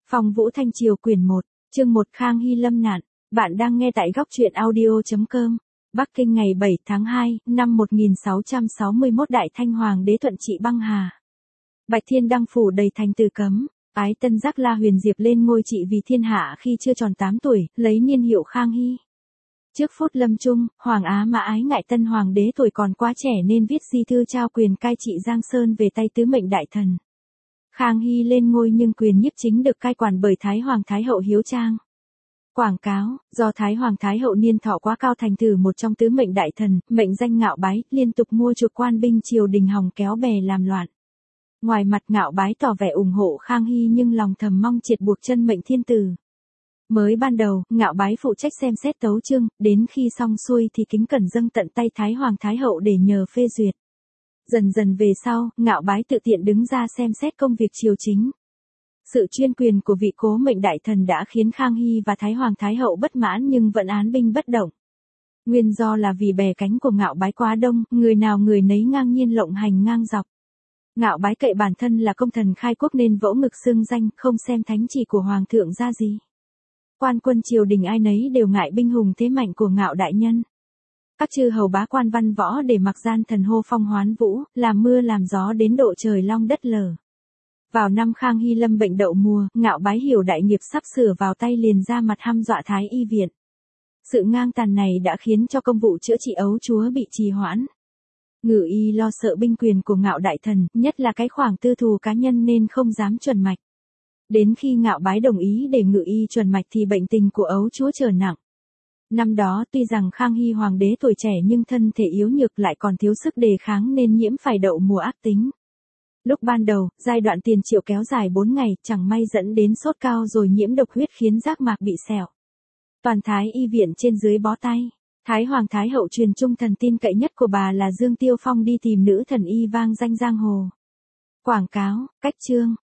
Phong Vũ Thanh Triều quyển 1, chương 1 Khang Hy lâm nạn. Bạn đang nghe tại góc truyện audio.com. Bắc Kinh ngày 7 tháng 2, năm 1661 Đại Thanh Hoàng đế thuận trị băng hà. Bạch Thiên đăng phủ đầy thành từ cấm. Ái tân giác La Huyền Diệp lên ngôi trị vì thiên hạ khi chưa tròn 8 tuổi, lấy niên hiệu Khang Hy. Trước phút lâm chung, Hoàng Á Mã ái ngại tân hoàng đế tuổi còn quá trẻ nên viết di thư trao quyền cai trị Giang Sơn về tay tứ mệnh đại thần. Khang Hy lên ngôi nhưng quyền nhiếp chính được cai quản bởi Thái Hoàng Thái Hậu Hiếu Trang. Quảng cáo, do Thái Hoàng Thái Hậu niên thọ quá cao thành thử một trong tứ mệnh đại thần, mệnh danh Ngạo Bái, liên tục mua chuộc quan binh triều đình hòng kéo bè làm loạn. Ngoài mặt Ngạo Bái tỏ vẻ ủng hộ Khang Hy nhưng lòng thầm mong triệt buộc chân mệnh thiên tử. Mới ban đầu, Ngạo Bái phụ trách xem xét tấu chương, đến khi xong xuôi thì kính cẩn dâng tận tay Thái Hoàng Thái Hậu để nhờ phê duyệt. Dần dần về sau, Ngạo Bái tự tiện đứng ra xem xét công việc triều chính. Sự chuyên quyền của vị cố mệnh đại thần đã khiến Khang Hy và Thái Hoàng Thái Hậu bất mãn nhưng vẫn án binh bất động. Nguyên do là vì bè cánh của Ngạo Bái quá đông, người nào người nấy ngang nhiên lộng hành ngang dọc. Ngạo Bái cậy bản thân là công thần khai quốc nên vỗ ngực xưng danh, không xem thánh chỉ của Hoàng thượng ra gì. Quan quân triều đình ai nấy đều ngại binh hùng thế mạnh của Ngạo đại nhân. Các chư hầu bá quan văn võ để mặc gian thần hô phong hoán vũ, làm mưa làm gió đến độ trời long đất lở. Vào năm Khang Hy lâm bệnh đậu mùa, Ngạo Bái hiểu đại nghiệp sắp sửa vào tay liền ra mặt hăm dọa Thái y viện. Sự ngang tàn này đã khiến cho công vụ chữa trị ấu chúa bị trì hoãn. Ngự y lo sợ binh quyền của Ngạo đại thần, nhất là cái khoản tư thù cá nhân nên không dám chuẩn mạch. Đến khi Ngạo Bái đồng ý để ngự y chuẩn mạch thì bệnh tình của ấu chúa trở nặng. Năm đó tuy rằng Khang Hy hoàng đế tuổi trẻ nhưng thân thể yếu nhược lại còn thiếu sức đề kháng nên nhiễm phải đậu mùa ác tính. Lúc ban đầu, giai đoạn tiền triệu kéo dài 4 ngày, chẳng may dẫn đến sốt cao rồi nhiễm độc huyết khiến giác mạc bị sẹo. Toàn Thái y viện trên dưới bó tay. Thái Hoàng Thái Hậu truyền trung thần tin cậy nhất của bà là Dương Tiêu Phong đi tìm nữ thần y vang danh giang hồ. Quảng cáo, cách chương.